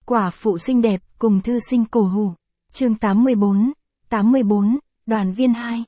Quả phụ xinh đẹp cùng thư sinh cổ hủ. Chương 84, đoàn viên 2.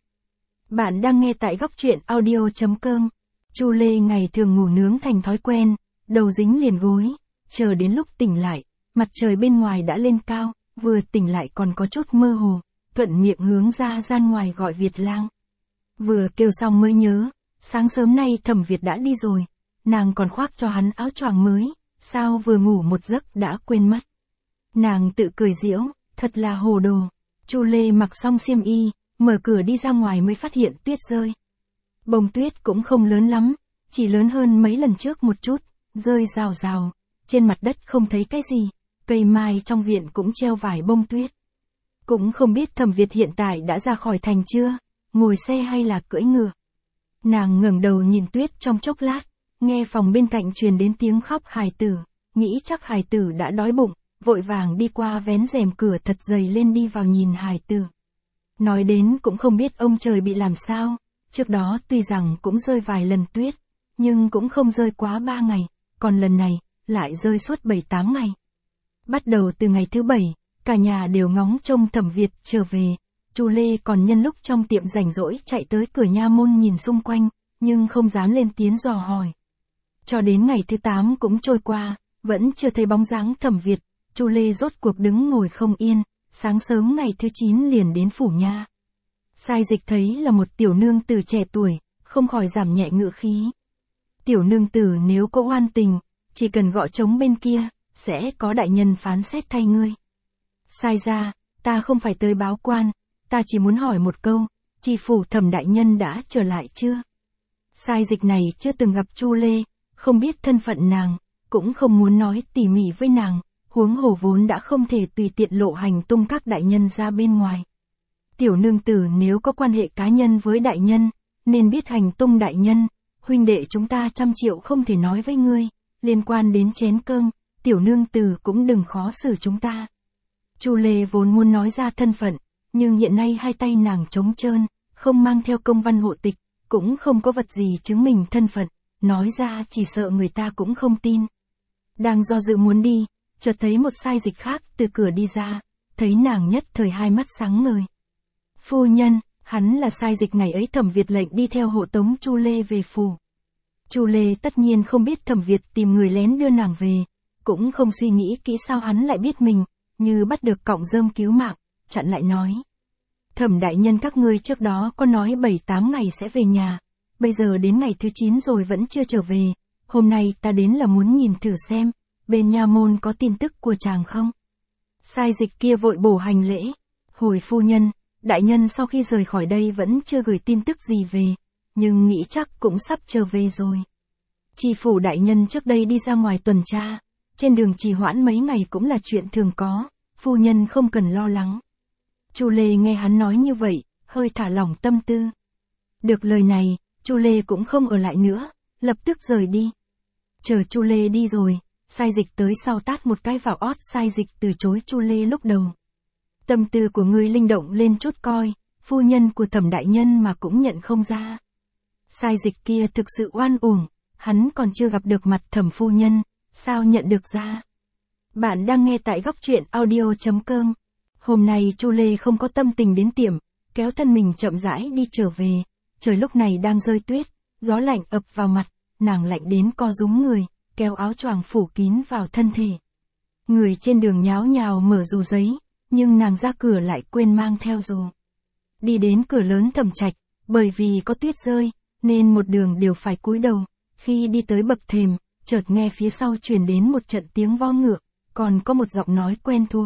Bạn đang nghe tại góc truyện audio.com. Chu Lê ngày thường ngủ nướng thành thói quen, đầu dính liền gối, chờ đến lúc tỉnh lại, mặt trời bên ngoài đã lên cao, vừa tỉnh lại còn có chút mơ hồ, thuận miệng hướng ra gian ngoài gọi Việt lang. Vừa kêu xong mới nhớ, sáng sớm nay Thẩm Việt đã đi rồi, nàng còn khoác cho hắn áo choàng mới, sao vừa ngủ một giấc đã quên mất. Nàng tự cười giễu, thật là hồ đồ. Chu Lê mặc xong xiêm y, mở cửa đi ra ngoài mới phát hiện tuyết rơi. Bông tuyết cũng không lớn lắm, chỉ lớn hơn mấy lần trước một chút, rơi rào rào, trên mặt đất không thấy cái gì, cây mai trong viện cũng treo vài bông tuyết. Cũng không biết Thẩm Việt hiện tại đã ra khỏi thành chưa, ngồi xe hay là cưỡi ngựa. Nàng ngẩng đầu nhìn tuyết trong chốc lát, nghe phòng bên cạnh truyền đến tiếng khóc hài tử, nghĩ chắc hài tử đã đói bụng, vội vàng đi qua vén rèm cửa thật dày lên đi vào nhìn hài tử. Nói đến cũng không biết ông trời bị làm sao, trước đó tuy rằng cũng rơi vài lần tuyết, nhưng cũng không rơi quá 3 ngày, còn lần này, lại rơi suốt 7-8 ngày. Bắt đầu từ ngày thứ 7, cả nhà đều ngóng trông Thẩm Việt trở về, Chu Lê còn nhân lúc trong tiệm rảnh rỗi chạy tới cửa nha môn nhìn xung quanh, nhưng không dám lên tiếng dò hỏi. Cho đến ngày thứ 8 cũng trôi qua, vẫn chưa thấy bóng dáng Thẩm Việt, Chu Lê rốt cuộc đứng ngồi không yên, sáng sớm ngày thứ 9 liền đến phủ nha. Sai Dịch thấy là một tiểu nương tử trẻ tuổi, không khỏi giảm nhẹ ngữ khí. Tiểu nương tử nếu có oan tình, chỉ cần gõ trống bên kia, sẽ có đại nhân phán xét thay ngươi. Sai ra, ta không phải tới báo quan, ta chỉ muốn hỏi một câu, tri phủ Thẩm đại nhân đã trở lại chưa? Sai Dịch này chưa từng gặp Chu Lê, không biết thân phận nàng, cũng không muốn nói tỉ mỉ với nàng, huống hồ vốn đã không thể tùy tiện lộ hành tung các đại nhân ra bên ngoài. Tiểu nương tử nếu có quan hệ cá nhân với đại nhân, nên biết hành tung đại nhân, huynh đệ chúng ta 100 triệu không thể nói với ngươi, liên quan đến chén cơm, tiểu nương tử cũng đừng khó xử chúng ta. Chu Lê vốn muốn nói ra thân phận, nhưng hiện nay hai tay nàng trống trơn, không mang theo công văn hộ tịch, cũng không có vật gì chứng minh thân phận, nói ra chỉ sợ người ta cũng không tin. Đang do dự muốn đi, chợt thấy một Sai Dịch khác từ cửa đi ra, thấy nàng nhất thời hai mắt sáng ngời. Phu nhân, hắn là Sai Dịch ngày ấy Thẩm Việt lệnh đi theo hộ tống Chu Lê về phủ. Chu Lê tất nhiên không biết Thẩm Việt tìm người lén đưa nàng về, cũng không suy nghĩ kỹ sao hắn lại biết mình, như bắt được cọng rơm cứu mạng, chặn lại nói. Thẩm đại nhân các ngươi trước đó có nói 7-8 ngày sẽ về nhà, bây giờ đến ngày thứ 9 rồi vẫn chưa trở về, hôm nay ta đến là muốn nhìn thử xem, bên nha môn có tin tức của chàng không? Sai Dịch kia vội bổ hành lễ, hồi phu nhân, đại nhân sau khi rời khỏi đây vẫn chưa gửi tin tức gì về, nhưng nghĩ chắc cũng sắp trở về rồi. Tri phủ đại nhân trước đây đi ra ngoài tuần tra, trên đường trì hoãn mấy ngày cũng là chuyện thường có, phu nhân không cần lo lắng. Chu Lê nghe hắn nói như vậy, hơi thả lỏng tâm tư. Được lời này, Chu Lê cũng không ở lại nữa, lập tức rời đi. Chờ Chu Lê đi rồi, Sai Dịch tới sau tát một cái vào ót Sai Dịch từ chối Chu Lê lúc đầu. Tâm tư của ngươi linh động lên chút coi, phu nhân của Thẩm đại nhân mà cũng nhận không ra. Sai Dịch kia thực sự oan uổng, hắn còn chưa gặp được mặt Thẩm phu nhân, sao nhận được ra. Bạn đang nghe tại góc truyện audio.com. Hôm nay Chu Lê không có tâm tình đến tiệm, kéo thân mình chậm rãi đi trở về, trời lúc này đang rơi tuyết, gió lạnh ập vào mặt, nàng lạnh đến co rúm người, kéo áo choàng phủ kín vào thân thể. Người trên đường nháo nhào mở dù giấy, nhưng nàng ra cửa lại quên mang theo dù. Đi đến cửa lớn Thẩm trạch, bởi vì có tuyết rơi, nên một đường đều phải cúi đầu, khi đi tới bậc thềm, chợt nghe phía sau truyền đến một trận tiếng vo ngựa, còn có một giọng nói quen thuộc.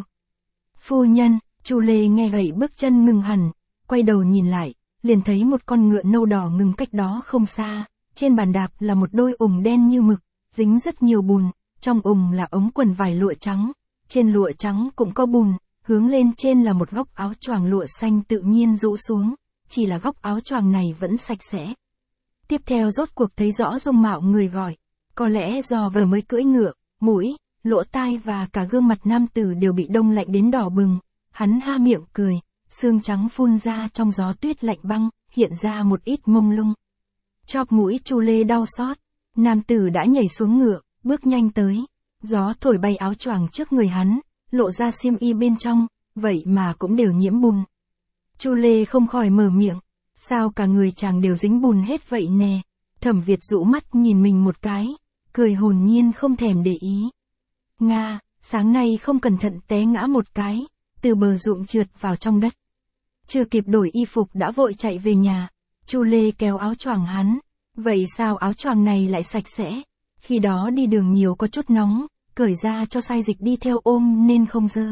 Phu nhân, Chu Lê nghe vậy bước chân ngừng hẳn, quay đầu nhìn lại, liền thấy một con ngựa nâu đỏ ngừng cách đó không xa, trên bàn đạp là một đôi ủng đen như mực, dính rất nhiều bùn, trong ủng là ống quần vải lụa trắng, trên lụa trắng cũng có bùn, hướng lên trên là một góc áo choàng lụa xanh tự nhiên rũ xuống, chỉ là góc áo choàng này vẫn sạch sẽ. Tiếp theo rốt cuộc thấy rõ dung mạo người gọi, có lẽ do vừa mới cưỡi ngựa, mũi, lỗ tai và cả gương mặt nam tử đều bị đông lạnh đến đỏ bừng, hắn ha miệng cười, xương trắng phun ra trong gió tuyết lạnh băng, hiện ra một ít mông lung. Chóp mũi Chu Lê đau xót, nam tử đã nhảy xuống ngựa, bước nhanh tới, Gió thổi bay áo choàng trước người hắn, lộ ra xiêm y bên trong, vậy mà cũng đều nhiễm bùn. Chu Lê không khỏi mở miệng, sao cả người chàng đều dính bùn hết vậy nè. Thẩm Việt rũ mắt nhìn mình một cái, cười hồn nhiên không thèm để ý. Nga, sáng nay không cẩn thận té ngã một cái, từ bờ ruộng trượt vào trong đất. Chưa kịp đổi y phục đã vội chạy về nhà. Chu Lê kéo áo choàng hắn, vậy sao áo choàng này lại sạch sẽ? Khi đó đi đường nhiều có chút nóng, cởi ra cho sai dịch đi theo ôm nên không dơ.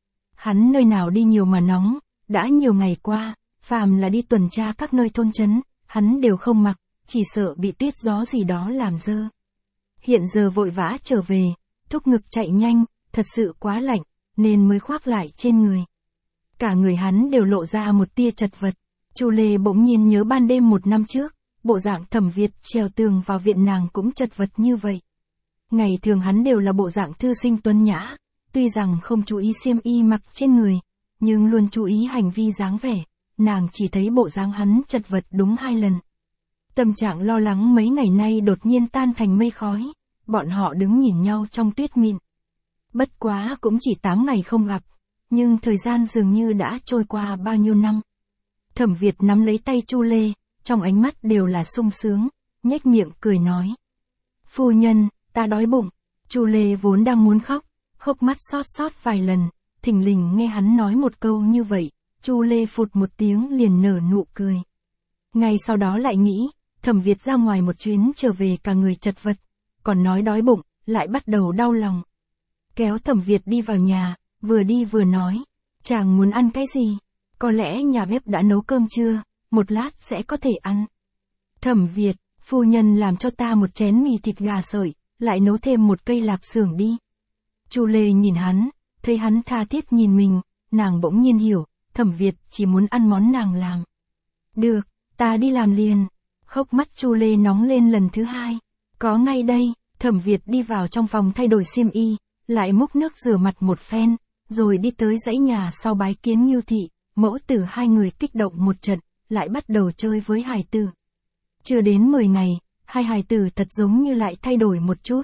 Hắn nơi nào đi nhiều mà nóng, đã nhiều ngày qua, phàm là đi tuần tra các nơi thôn trấn, hắn đều không mặc, chỉ sợ bị tuyết gió gì đó làm dơ. Hiện giờ vội vã trở về, thúc ngực chạy nhanh, thật sự quá lạnh, nên mới khoác lại trên người. Cả người hắn đều lộ ra một tia chật vật. Chu Lê bỗng nhiên nhớ ban đêm 1 năm trước, bộ dạng Thẩm Việt trèo tường vào viện nàng cũng chật vật như vậy. Ngày thường hắn đều là bộ dạng thư sinh tuấn nhã, tuy rằng không chú ý xiêm y mặc trên người, nhưng luôn chú ý hành vi dáng vẻ, nàng chỉ thấy bộ dáng hắn chật vật đúng 2 lần. Tâm trạng lo lắng mấy ngày nay đột nhiên tan thành mây khói, bọn họ đứng nhìn nhau trong tuyết mịn. Bất quá cũng chỉ 8 ngày không gặp, nhưng thời gian dường như đã trôi qua bao nhiêu năm. Thẩm Việt nắm lấy tay Chu Lê, trong ánh mắt đều là sung sướng, nhếch miệng cười nói. Phu nhân, ta đói bụng. Chu Lê vốn đang muốn khóc, hốc mắt xót xót vài lần, thình lình nghe hắn nói một câu như vậy, Chu Lê phụt một tiếng liền nở nụ cười. Ngay sau đó lại nghĩ, Thẩm Việt ra ngoài một chuyến trở về cả người chật vật, còn nói đói bụng, lại bắt đầu đau lòng. Kéo Thẩm Việt đi vào nhà, vừa đi vừa nói, chàng muốn ăn cái gì? Có lẽ nhà bếp đã nấu cơm chưa, một lát sẽ có thể ăn. Thẩm Việt, phu nhân làm cho ta một chén mì thịt gà sợi, lại nấu thêm một cây lạp xưởng đi. Chu Lê nhìn hắn, thấy hắn tha thiết nhìn mình, nàng bỗng nhiên hiểu, Thẩm Việt chỉ muốn ăn món nàng làm. Được, ta đi làm liền. Hốc mắt Chu Lê nóng lên lần thứ 2. Có ngay đây, Thẩm Việt đi vào trong phòng thay đổi xiêm y, lại múc nước rửa mặt một phen, rồi đi tới dãy nhà sau bái kiến Ngưu thị, mẫu tử 2 người kích động một trận, lại bắt đầu chơi với hài tử. Chưa đến 10 ngày, 2 hài tử thật giống như lại thay đổi một chút.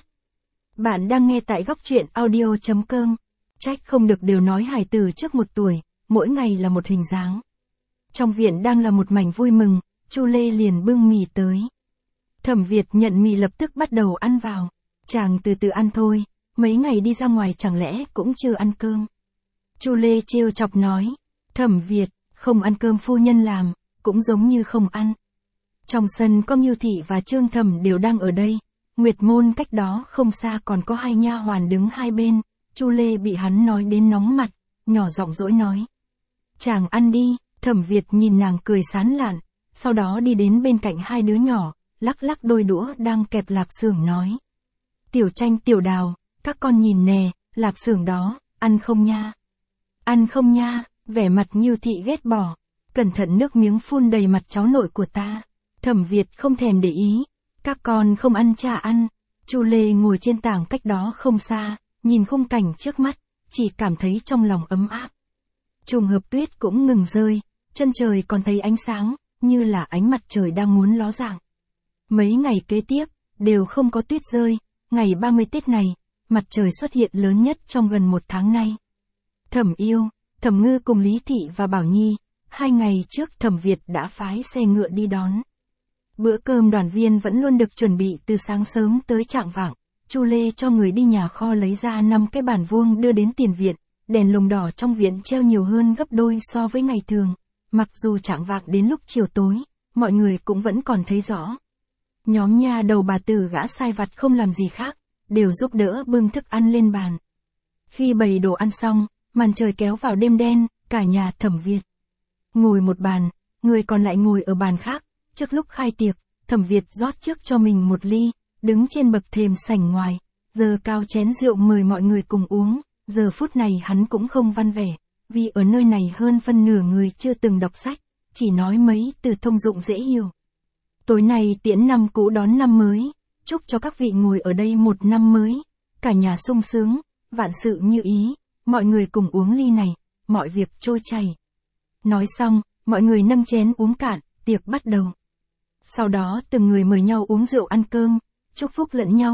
Bạn đang nghe tại góc truyện audio.com. Trách không được đều nói hài tử trước 1 tuổi, mỗi ngày là một hình dáng. Trong viện đang là một mảnh vui mừng, Chu Lê liền bưng mì tới. Thẩm Việt nhận mì lập tức bắt đầu ăn vào. Chàng từ từ ăn thôi, mấy ngày đi ra ngoài chẳng lẽ cũng chưa ăn cơm. Chu Lê trêu chọc nói, Thẩm Việt, không ăn cơm phu nhân làm, cũng giống như không ăn. Trong sân có Ngưu thị và Trương Thẩm đều đang ở đây, Nguyệt Môn cách đó không xa còn có 2 nha hoàn đứng hai bên. Chu Lê bị hắn nói đến nóng mặt, nhỏ giọng dỗi nói. Chàng ăn đi. Thẩm Việt nhìn nàng cười sán lạn, sau đó đi đến bên cạnh 2 đứa nhỏ, lắc lắc đôi đũa đang kẹp lạp xưởng nói. Tiểu Tranh Tiểu Đào, các con nhìn nè, lạp xưởng đó, ăn không nha? Ăn không nha? Vẻ mặt Ngưu thị ghét bỏ, cẩn thận nước miếng phun đầy mặt cháu nội của ta. Thẩm Việt không thèm để ý, các con không ăn cha ăn. Chu Lê ngồi trên tảng cách đó không xa, nhìn khung cảnh trước mắt, chỉ cảm thấy trong lòng ấm áp. Trùng hợp tuyết cũng ngừng rơi, chân trời còn thấy ánh sáng, như là ánh mặt trời đang muốn ló dạng. Mấy ngày kế tiếp, đều không có tuyết rơi, ngày 30 Tết này, mặt trời xuất hiện lớn nhất trong gần 1 tháng nay. Thẩm Yêu, Thẩm Ngư cùng Lý Thị và Bảo Nhi, 2 ngày trước Thẩm Việt đã phái xe ngựa đi đón. Bữa cơm đoàn viên vẫn luôn được chuẩn bị từ sáng sớm tới chạng vạng. Chu Lê cho người đi nhà kho lấy ra 5 cái bàn vuông đưa đến tiền viện, đèn lồng đỏ trong viện treo nhiều hơn gấp đôi so với ngày thường. Mặc dù chạng vạng đến lúc chiều tối, mọi người cũng vẫn còn thấy rõ. Nhóm nha đầu bà tử gã sai vặt không làm gì khác, đều giúp đỡ bưng thức ăn lên bàn. Khi bày đồ ăn xong, màn trời kéo vào đêm đen, cả nhà Thẩm Việt ngồi một bàn, người còn lại ngồi ở bàn khác. Trước lúc khai tiệc, Thẩm Việt rót trước cho mình một ly, đứng trên bậc thềm sảnh ngoài, giơ cao chén rượu mời mọi người cùng uống. Giờ phút này hắn cũng không văn vẻ, vì ở nơi này hơn phân nửa người chưa từng đọc sách, chỉ nói mấy từ thông dụng dễ hiểu. Tối nay tiễn năm cũ đón năm mới, chúc cho các vị ngồi ở đây một năm mới, cả nhà sung sướng, vạn sự như ý, mọi người cùng uống ly này, mọi việc trôi chảy. Nói xong, mọi người nâng chén uống cạn, tiệc bắt đầu. Sau đó từng người mời nhau uống rượu ăn cơm, chúc phúc lẫn nhau,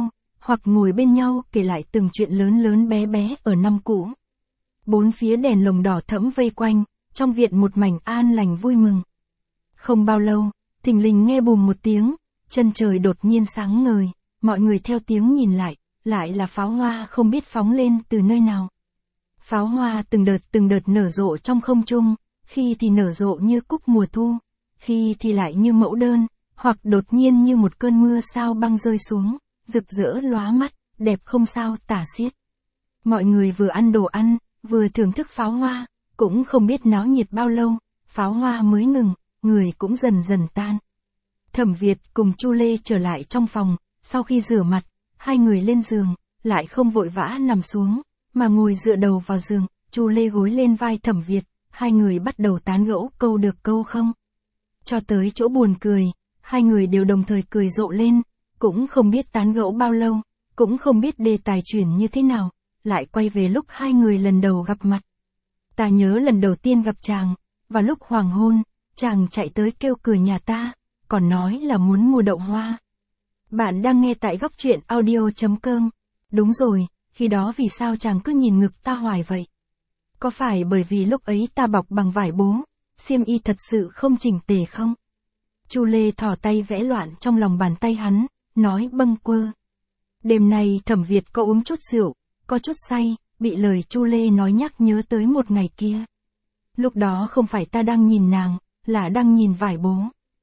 hoặc ngồi bên nhau kể lại từng chuyện lớn lớn bé bé ở năm cũ. Bốn phía đèn lồng đỏ thẫm vây quanh, trong viện một mảnh an lành vui mừng. Không bao lâu, thình lình nghe bùm một tiếng, chân trời đột nhiên sáng ngời, mọi người theo tiếng nhìn lại là pháo hoa không biết phóng lên từ nơi nào. Pháo hoa từng đợt nở rộ trong không trung, khi thì nở rộ như cúc mùa thu, khi thì lại như mẫu đơn, hoặc đột nhiên như một cơn mưa sao băng rơi xuống, rực rỡ lóa mắt, đẹp không sao tả xiết. Mọi người vừa ăn đồ ăn, vừa thưởng thức pháo hoa, cũng không biết náo nhiệt bao lâu, pháo hoa mới ngừng, người cũng dần dần tan. Thẩm Việt cùng Chu Lê trở lại trong phòng, sau khi rửa mặt, hai người lên giường, lại không vội vã nằm xuống, mà ngồi dựa đầu vào giường, Chu Lê gối lên vai Thẩm Việt, hai người bắt đầu tán gẫu câu được câu không. Cho tới chỗ buồn cười, hai người đều đồng thời cười rộ lên, cũng không biết tán gẫu bao lâu, cũng không biết đề tài chuyển như thế nào, lại quay về lúc hai người lần đầu gặp mặt. Ta nhớ lần đầu tiên gặp chàng, vào lúc hoàng hôn, chàng chạy tới kêu cửa nhà ta, còn nói là muốn mua đậu hoa. Bạn đang nghe tại góc truyện audio.com. Đúng rồi, khi đó vì sao chàng cứ nhìn ngực ta hoài vậy? Có phải bởi vì lúc ấy ta bọc bằng vải bố, xiêm y thật sự không chỉnh tề không? Chu Lê thò tay vẽ loạn trong lòng bàn tay hắn, nói bâng quơ. Đêm nay Thẩm Việt có uống chút rượu, có chút say, bị lời Chu Lê nói nhắc nhớ tới một ngày kia. Lúc đó không phải ta đang nhìn nàng, là đang nhìn vải bố.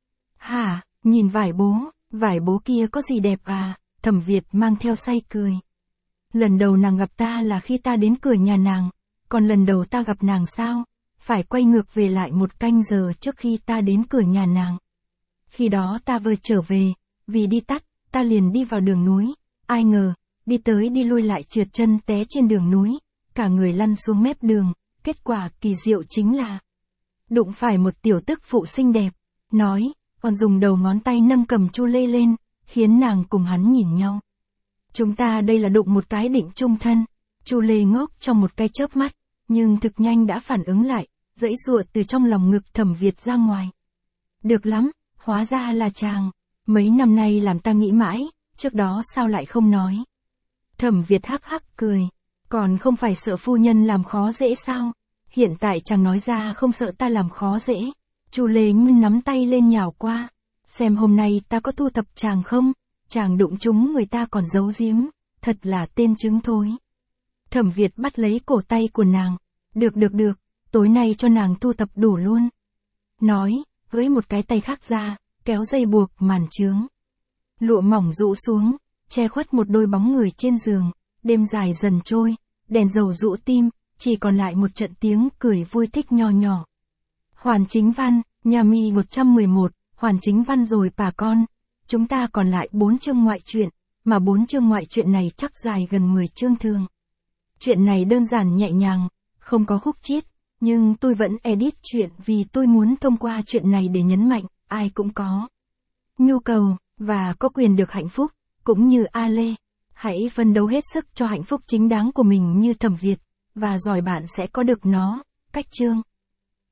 Hả, nhìn vải bố kia có gì đẹp à? Thẩm Việt mang theo say cười. Lần đầu nàng gặp ta là khi ta đến cửa nhà nàng, còn lần đầu ta gặp nàng sao? Phải quay ngược về lại một canh giờ trước khi ta đến cửa nhà nàng. Khi đó ta vừa trở về, vì đi tắt, ta liền đi vào đường núi, ai ngờ, đi tới đi lui lại trượt chân té trên đường núi, cả người lăn xuống mép đường, kết quả kỳ diệu chính là đụng phải một tiểu tức phụ xinh đẹp, nói, còn dùng đầu ngón tay nâng cầm Chu Lê lên, khiến nàng cùng hắn nhìn nhau. Chúng ta đây là đụng một cái định chung thân. Chu Lê ngốc trong một cái chớp mắt, nhưng thực nhanh đã phản ứng lại, giãy giụa từ trong lòng ngực Thẩm Việt ra ngoài. Được lắm, hóa ra là chàng, mấy năm nay làm ta nghĩ mãi, trước đó sao lại không nói. Thẩm Việt hắc hắc cười, còn không phải sợ phu nhân làm khó dễ sao? Hiện tại chàng nói ra không sợ ta làm khó dễ. Chu Lê nắm tay lên nhào qua, xem hôm nay ta có thu thập chàng không? Chàng đụng chúng người ta còn giấu giếm, thật là tên trứng thối. Thẩm Việt bắt lấy cổ tay của nàng, được, tối nay cho nàng thu thập đủ luôn. Nói, với một cái tay khác ra, kéo dây buộc màn chướng. Lụa mỏng rũ xuống, che khuất một đôi bóng người trên giường, đêm dài dần trôi, đèn dầu rũ tim, chỉ còn lại một trận tiếng cười vui thích nho nhỏ. Hoàn Chính Văn, nhà mi 111, Hoàn Chính Văn rồi bà con. Chúng ta còn lại 4 chương ngoại truyện, mà 4 chương ngoại truyện này chắc dài gần 10 chương thường. Chuyện này đơn giản nhẹ nhàng, không có khúc chiết, nhưng tôi vẫn edit chuyện vì tôi muốn thông qua chuyện này để nhấn mạnh, ai cũng có nhu cầu, và có quyền được hạnh phúc, cũng như A Lê. Hãy phấn đấu hết sức cho hạnh phúc chính đáng của mình như Thẩm Việt, và rồi bạn sẽ có được nó. Cách chương.